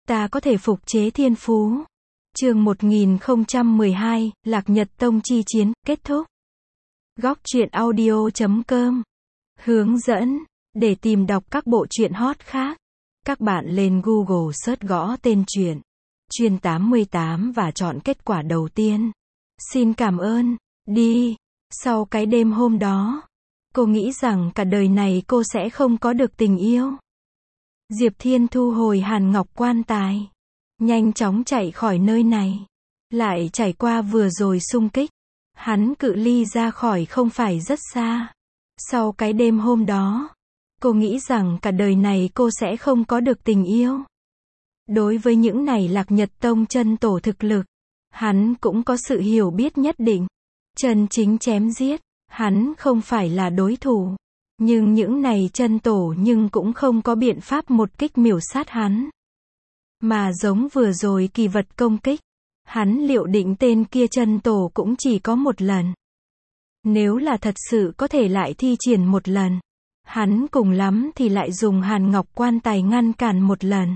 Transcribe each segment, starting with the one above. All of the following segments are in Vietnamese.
ta có thể phục chế thiên phú. Chương 1012, Lạc Nhật Tông chi chiến, kết thúc. Góc truyện audio.com hướng dẫn, để tìm đọc các bộ truyện hot khác, các bạn lên Google search gõ tên truyện Chuyên 88 và chọn kết quả đầu tiên. Xin cảm ơn, đi. Sau cái đêm hôm đó, cô nghĩ rằng cả đời này cô sẽ không có được tình yêu. Diệp Thiên thu hồi hàn ngọc quan tài, nhanh chóng chạy khỏi nơi này. Lại trải qua vừa rồi xung kích, hắn cự ly ra khỏi không phải rất xa. Sau cái đêm hôm đó, cô nghĩ rằng cả đời này cô sẽ không có được tình yêu. Đối với những này Lạc Nhật Tông chân tổ thực lực, hắn cũng có sự hiểu biết nhất định. Chân chính chém giết, hắn không phải là đối thủ. Nhưng những này chân tổ nhưng cũng không có biện pháp một kích miểu sát hắn. Mà giống vừa rồi kỳ vật công kích, hắn liệu định tên kia chân tổ cũng chỉ có một lần. Nếu là thật sự có thể lại thi triển một lần, hắn cùng lắm thì lại dùng hàn ngọc quan tài ngăn cản một lần.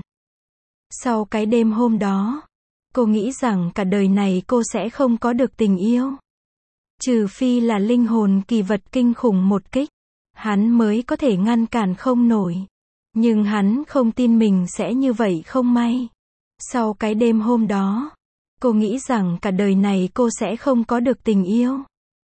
Sau cái đêm hôm đó, cô nghĩ rằng cả đời này cô sẽ không có được tình yêu. Trừ phi là linh hồn kỳ vật kinh khủng một kích, hắn mới có thể ngăn cản không nổi. Nhưng hắn không tin mình sẽ như vậy không may. Sau cái đêm hôm đó, cô nghĩ rằng cả đời này cô sẽ không có được tình yêu.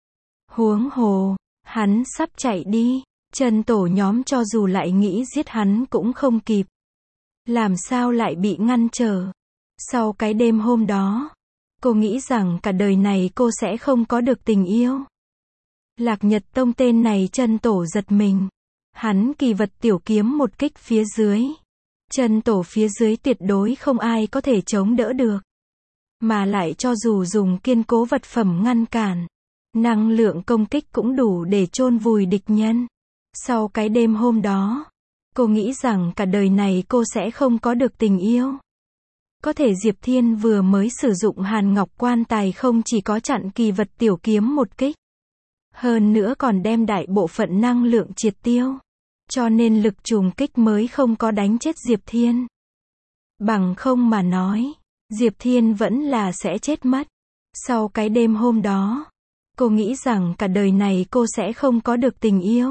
Huống hồ, hắn sắp chạy đi, chân tổ nhóm cho dù lại nghĩ giết hắn cũng không kịp. Làm sao lại bị ngăn trở? Sau cái đêm hôm đó, cô nghĩ rằng cả đời này cô sẽ không có được tình yêu. Lạc Nhật Tông tên này chân tổ giật mình. Hắn kỳ vật tiểu kiếm một kích phía dưới. Chân tổ phía dưới tuyệt đối không ai có thể chống đỡ được. Mà lại cho dù dùng kiên cố vật phẩm ngăn cản, năng lượng công kích cũng đủ để chôn vùi địch nhân. Sau cái đêm hôm đó, cô nghĩ rằng cả đời này cô sẽ không có được tình yêu. Có thể Diệp Thiên vừa mới sử dụng hàn ngọc quan tài không chỉ có chặn kỳ vật tiểu kiếm một kích, hơn nữa còn đem đại bộ phận năng lượng triệt tiêu. Cho nên lực trùng kích mới không có đánh chết Diệp Thiên. Bằng không mà nói, Diệp Thiên vẫn là sẽ chết mất. Sau cái đêm hôm đó, cô nghĩ rằng cả đời này cô sẽ không có được tình yêu.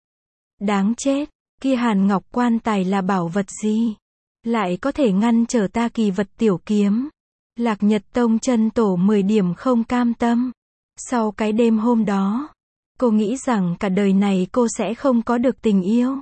Đáng chết, kia hàn ngọc quan tài là bảo vật gì? Lại có thể ngăn trở ta kỳ vật tiểu kiếm. Lạc Nhật Tông chân tổ 10 điểm không cam tâm. Sau cái đêm hôm đó, cô nghĩ rằng cả đời này cô sẽ không có được tình yêu.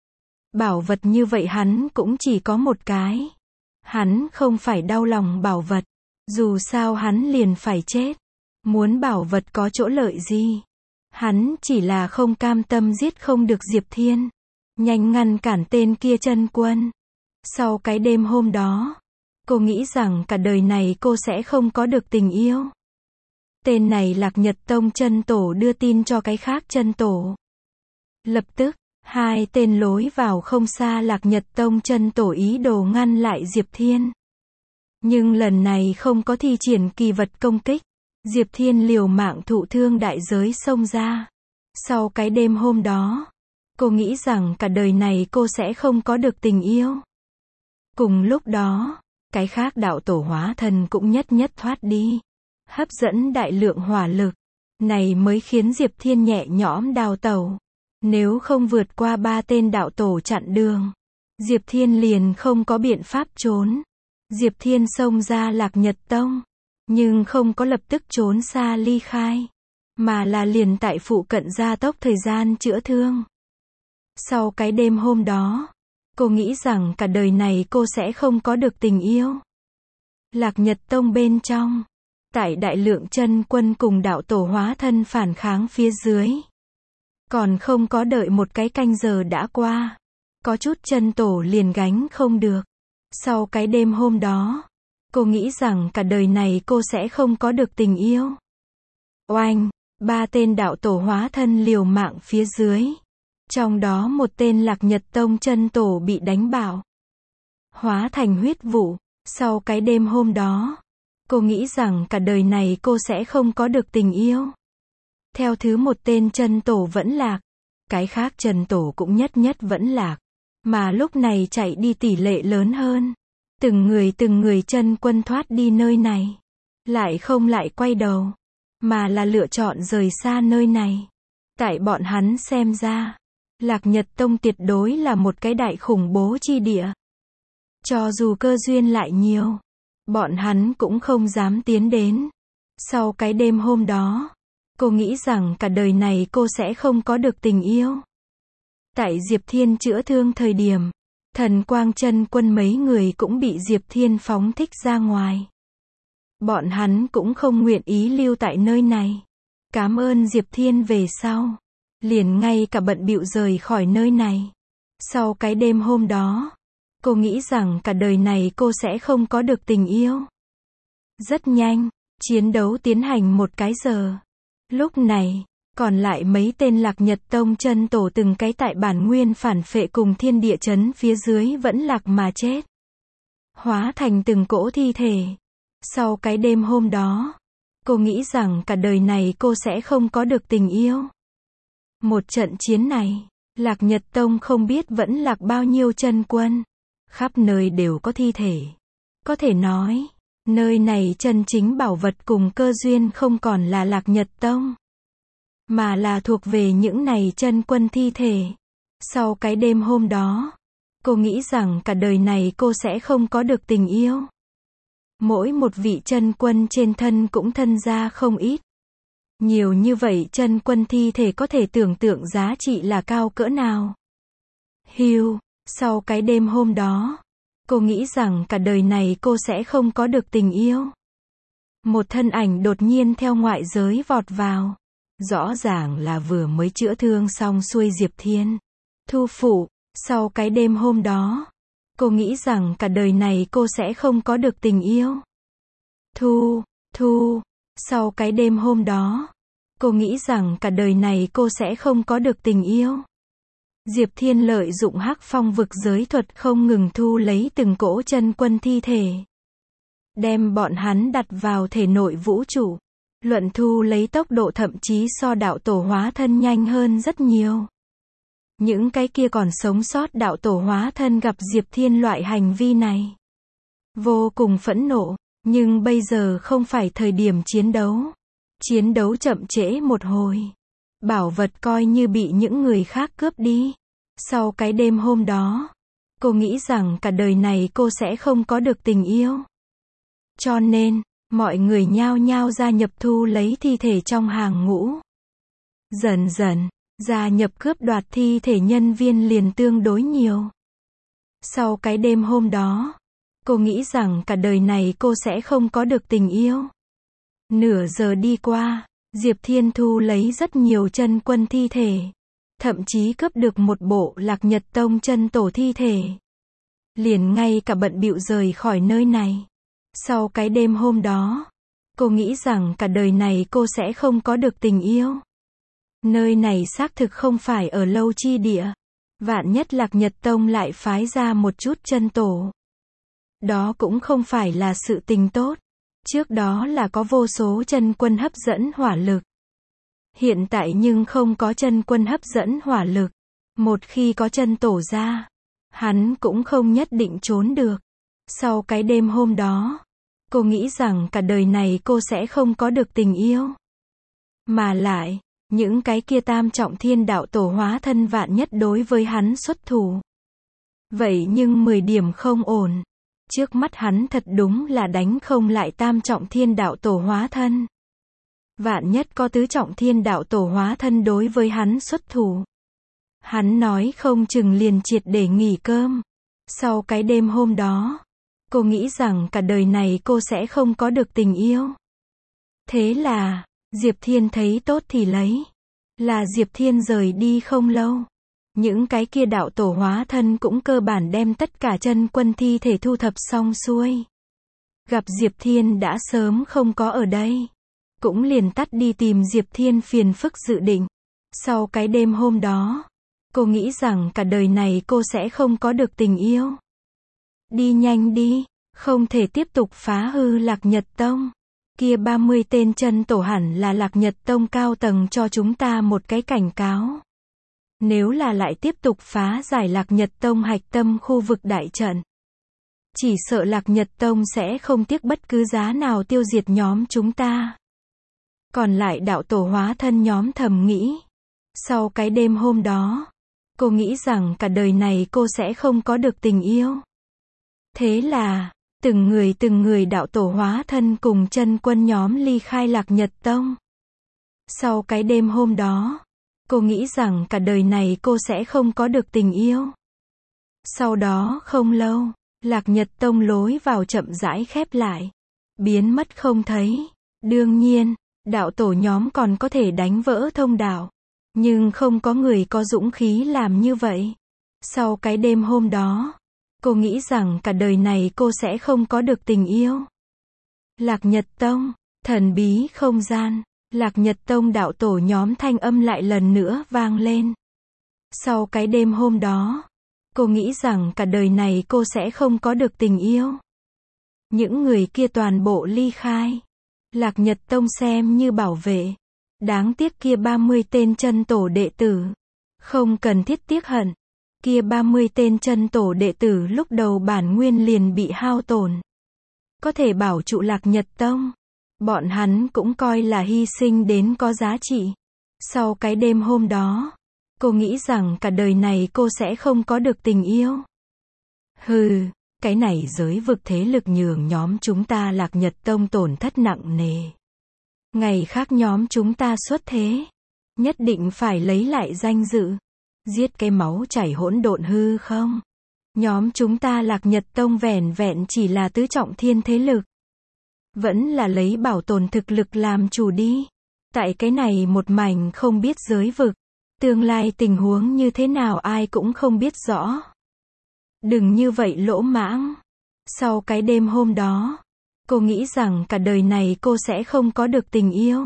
Bảo vật như vậy hắn cũng chỉ có một cái. Hắn không phải đau lòng bảo vật. Dù sao hắn liền phải chết. Muốn bảo vật có chỗ lợi gì? Hắn chỉ là không cam tâm giết không được Diệp Thiên. Nhanh ngăn cản tên kia chân quân. Sau cái đêm hôm đó, cô nghĩ rằng cả đời này cô sẽ không có được tình yêu. Tên này Lạc Nhật Tông chân tổ đưa tin cho cái khác chân tổ. Lập tức, hai tên lối vào không xa Lạc Nhật Tông chân tổ ý đồ ngăn lại Diệp Thiên. Nhưng lần này không có thi triển kỳ vật công kích. Diệp Thiên liều mạng thụ thương đại giới xông ra. Sau cái đêm hôm đó, cô nghĩ rằng cả đời này cô sẽ không có được tình yêu. Cùng lúc đó, cái khác đạo tổ hóa thần cũng nhất nhất thoát đi. Hấp dẫn đại lượng hỏa lực. Này mới khiến Diệp Thiên nhẹ nhõm đào tẩu. Nếu không vượt qua 3 tên đạo tổ chặn đường, Diệp Thiên liền không có biện pháp trốn. Diệp Thiên xông ra Lạc Nhật Tông, nhưng không có lập tức trốn xa ly khai, mà là liền tại phụ cận gia tốc thời gian chữa thương. Sau cái đêm hôm đó, cô nghĩ rằng cả đời này cô sẽ không có được tình yêu. Lạc Nhật Tông bên trong, tại đại lượng chân quân cùng đạo tổ hóa thân phản kháng phía dưới. Còn không có đợi một cái canh giờ đã qua. Có chút chân tổ liền gánh không được. Sau cái đêm hôm đó, cô nghĩ rằng cả đời này cô sẽ không có được tình yêu. Oanh, 3 tên đạo tổ hóa thân liều mạng phía dưới. Trong đó một tên Lạc Nhật Tông chân tổ bị đánh bạo, hóa thành huyết vụ. Sau cái đêm hôm đó, cô nghĩ rằng cả đời này cô sẽ không có được tình yêu. Theo thứ một tên chân tổ vẫn lạc, cái khác chân tổ cũng nhất nhất vẫn lạc. Mà lúc này chạy đi tỷ lệ lớn hơn. từng người chân quân thoát đi nơi này. Lại không lại quay đầu, mà là lựa chọn rời xa nơi này. Tại bọn hắn xem ra, Lạc Nhật Tông tuyệt đối là một cái đại khủng bố chi địa. Cho dù cơ duyên lại nhiều, bọn hắn cũng không dám tiến đến. Sau cái đêm hôm đó, cô nghĩ rằng cả đời này cô sẽ không có được tình yêu. Tại Diệp Thiên chữa thương thời điểm, Thần Quang chân quân mấy người cũng bị Diệp Thiên phóng thích ra ngoài. Bọn hắn cũng không nguyện ý lưu tại nơi này. Cảm ơn Diệp Thiên về sau, liền ngay cả bận bịu rời khỏi nơi này. Sau cái đêm hôm đó, cô nghĩ rằng cả đời này cô sẽ không có được tình yêu. Rất nhanh, chiến đấu tiến hành 1 cái giờ. Lúc này, còn lại mấy tên Lạc Nhật Tông chân tổ từng cái tại bản nguyên phản phệ cùng thiên địa chấn phía dưới vẫn lạc mà chết. Hóa thành từng cỗ thi thể. Sau cái đêm hôm đó, cô nghĩ rằng cả đời này cô sẽ không có được tình yêu. Một trận chiến này, Lạc Nhật Tông không biết vẫn lạc bao nhiêu chân quân. Khắp nơi đều có thi thể. Có thể nói, nơi này chân chính bảo vật cùng cơ duyên không còn là Lạc Nhật Tông, mà là thuộc về những này chân quân thi thể. Sau cái đêm hôm đó, cô nghĩ rằng cả đời này cô sẽ không có được tình yêu. Mỗi một vị chân quân trên thân cũng thân ra không ít. Nhiều như vậy chân quân thi thể có thể tưởng tượng giá trị là cao cỡ nào. Sau cái đêm hôm đó, cô nghĩ rằng cả đời này cô sẽ không có được tình yêu. Một thân ảnh đột nhiên theo ngoại giới vọt vào. Rõ ràng là vừa mới chữa thương xong xuôi Diệp Thiên. Thu phụ, sau cái đêm hôm đó, cô nghĩ rằng cả đời này cô sẽ không có được tình yêu. Thu, sau cái đêm hôm đó, cô nghĩ rằng cả đời này cô sẽ không có được tình yêu. Diệp Thiên lợi dụng Hắc Phong vực giới thuật không ngừng thu lấy từng cỗ chân quân thi thể. Đem bọn hắn đặt vào thể nội vũ trụ. Luận thu lấy tốc độ thậm chí so đạo tổ hóa thân nhanh hơn rất nhiều. Những cái kia còn sống sót đạo tổ hóa thân gặp Diệp Thiên loại hành vi này, vô cùng phẫn nộ, nhưng bây giờ không phải thời điểm chiến đấu. Chiến đấu chậm trễ một hồi. Bảo vật coi như bị những người khác cướp đi. Sau cái đêm hôm đó, cô nghĩ rằng cả đời này cô sẽ không có được tình yêu. Cho nên, mọi người nhao nhao gia nhập thu lấy thi thể trong hàng ngũ. Dần dần, gia nhập cướp đoạt thi thể nhân viên liền tương đối nhiều. Sau cái đêm hôm đó, cô nghĩ rằng cả đời này cô sẽ không có được tình yêu. Nửa giờ đi qua, Diệp Thiên thu lấy rất nhiều chân quân thi thể. Thậm chí cướp được một bộ Lạc Nhật Tông chân tổ thi thể. Liền ngay cả bận bịu rời khỏi nơi này. Sau cái đêm hôm đó, cô nghĩ rằng cả đời này cô sẽ không có được tình yêu. Nơi này xác thực không phải ở lâu chi địa. Vạn nhất Lạc Nhật Tông lại phái ra một chút chân tổ. Đó cũng không phải là sự tình tốt. Trước đó là có vô số chân quân hấp dẫn hỏa lực. Hiện tại nhưng không có chân quân hấp dẫn hỏa lực. Một khi có chân tổ ra, hắn cũng không nhất định trốn được. Sau cái đêm hôm đó, cô nghĩ rằng cả đời này cô sẽ không có được tình yêu. Mà lại, những cái kia tam trọng thiên đạo tổ hóa thân vạn nhất đối với hắn xuất thủ. Vậy nhưng 10 điểm không ổn. Trước mắt hắn thật đúng là đánh không lại tam trọng thiên đạo tổ hóa thân. Vạn nhất có tứ trọng thiên đạo tổ hóa thân đối với hắn xuất thủ. Hắn nói không chừng liền triệt để nghỉ cơm. Sau cái đêm hôm đó, cô nghĩ rằng cả đời này cô sẽ không có được tình yêu. Thế là, Diệp Thiên thấy tốt thì lấy. Là Diệp Thiên rời đi không lâu. Những cái kia đạo tổ hóa thân cũng cơ bản đem tất cả chân quân thi thể thu thập xong xuôi. Gặp Diệp Thiên đã sớm không có ở đây. Cũng liền tắt đi tìm Diệp Thiên phiền phức dự định. Sau cái đêm hôm đó, cô nghĩ rằng cả đời này cô sẽ không có được tình yêu. Đi nhanh đi, không thể tiếp tục phá hư Lạc Nhật Tông. Kia 30 tên chân tổ hẳn là Lạc Nhật Tông cao tầng cho chúng ta một cái cảnh cáo. Nếu là lại tiếp tục phá giải Lạc Nhật Tông hạch tâm khu vực đại trận, Chỉ sợ Lạc Nhật Tông sẽ không tiếc bất cứ giá nào tiêu diệt nhóm chúng ta. Còn lại đạo tổ hóa thân nhóm thầm nghĩ. Sau cái đêm hôm đó, cô nghĩ rằng cả đời này cô sẽ không có được tình yêu. Thế là, từng người đạo tổ hóa thân cùng chân quân nhóm ly khai Lạc Nhật Tông. Sau cái đêm hôm đó, cô nghĩ rằng cả đời này cô sẽ không có được tình yêu. Sau đó không lâu, Lạc Nhật Tông lối vào chậm rãi khép lại, biến mất không thấy. Đương nhiên, đạo tổ nhóm còn có thể đánh vỡ thông đạo, nhưng không có người có dũng khí làm như vậy. Sau cái đêm hôm đó, cô nghĩ rằng cả đời này cô sẽ không có được tình yêu. Lạc Nhật Tông, thần bí không gian, Lạc Nhật Tông đạo tổ nhóm thanh âm lại lần nữa vang lên. Sau cái đêm hôm đó, cô nghĩ rằng cả đời này cô sẽ không có được tình yêu. Những người kia toàn bộ ly khai. Lạc Nhật Tông xem như bảo vệ. Đáng tiếc kia 30 tên chân tổ đệ tử. Không cần thiết tiếc hận. Kia 30 tên chân tổ đệ tử lúc đầu bản nguyên liền bị hao tổn. Có thể bảo trụ Lạc Nhật Tông. Bọn hắn cũng coi là hy sinh đến có giá trị. Sau cái đêm hôm đó, cô nghĩ rằng cả đời này cô sẽ không có được tình yêu. Hừ, cái này giới vực thế lực nhường nhóm chúng ta Lạc Nhật Tông tổn thất nặng nề. Ngày khác nhóm chúng ta xuất thế, nhất định phải lấy lại danh dự. Giết cái máu chảy hỗn độn hư không? Nhóm chúng ta Lạc Nhật Tông vẻn vẹn chỉ là tứ trọng thiên thế lực. Vẫn là lấy bảo tồn thực lực làm chủ đi. Tại cái này một mảnh không biết giới vực, tương lai tình huống như thế nào ai cũng không biết rõ. Đừng như vậy lỗ mãng. Sau cái đêm hôm đó, cô nghĩ rằng cả đời này cô sẽ không có được tình yêu.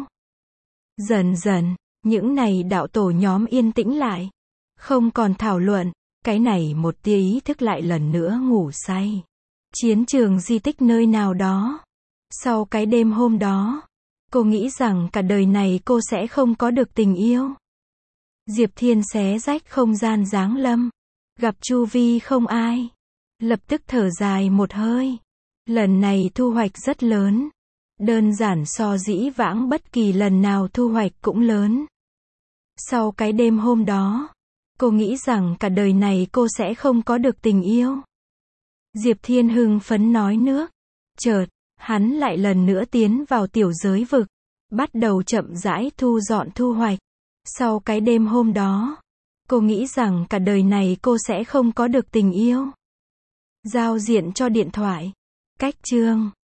Dần dần, những này đạo tổ nhóm yên tĩnh lại. Không còn thảo luận, cái này một tia ý thức lại lần nữa ngủ say. Chiến trường di tích nơi nào đó. Sau cái đêm hôm đó, cô nghĩ rằng cả đời này cô sẽ không có được tình yêu. Diệp Thiên xé rách không gian giáng lâm. Gặp chu vi không ai. Lập tức thở dài một hơi. Lần này thu hoạch rất lớn. Đơn giản so dĩ vãng bất kỳ lần nào thu hoạch cũng lớn. Sau cái đêm hôm đó, cô nghĩ rằng cả đời này cô sẽ không có được tình yêu. Diệp Thiên hưng phấn nói nước. Chợt, hắn lại lần nữa tiến vào tiểu giới vực. Bắt đầu chậm rãi thu dọn thu hoạch. Sau cái đêm hôm đó, cô nghĩ rằng cả đời này cô sẽ không có được tình yêu. Giao diện cho điện thoại. Cách chương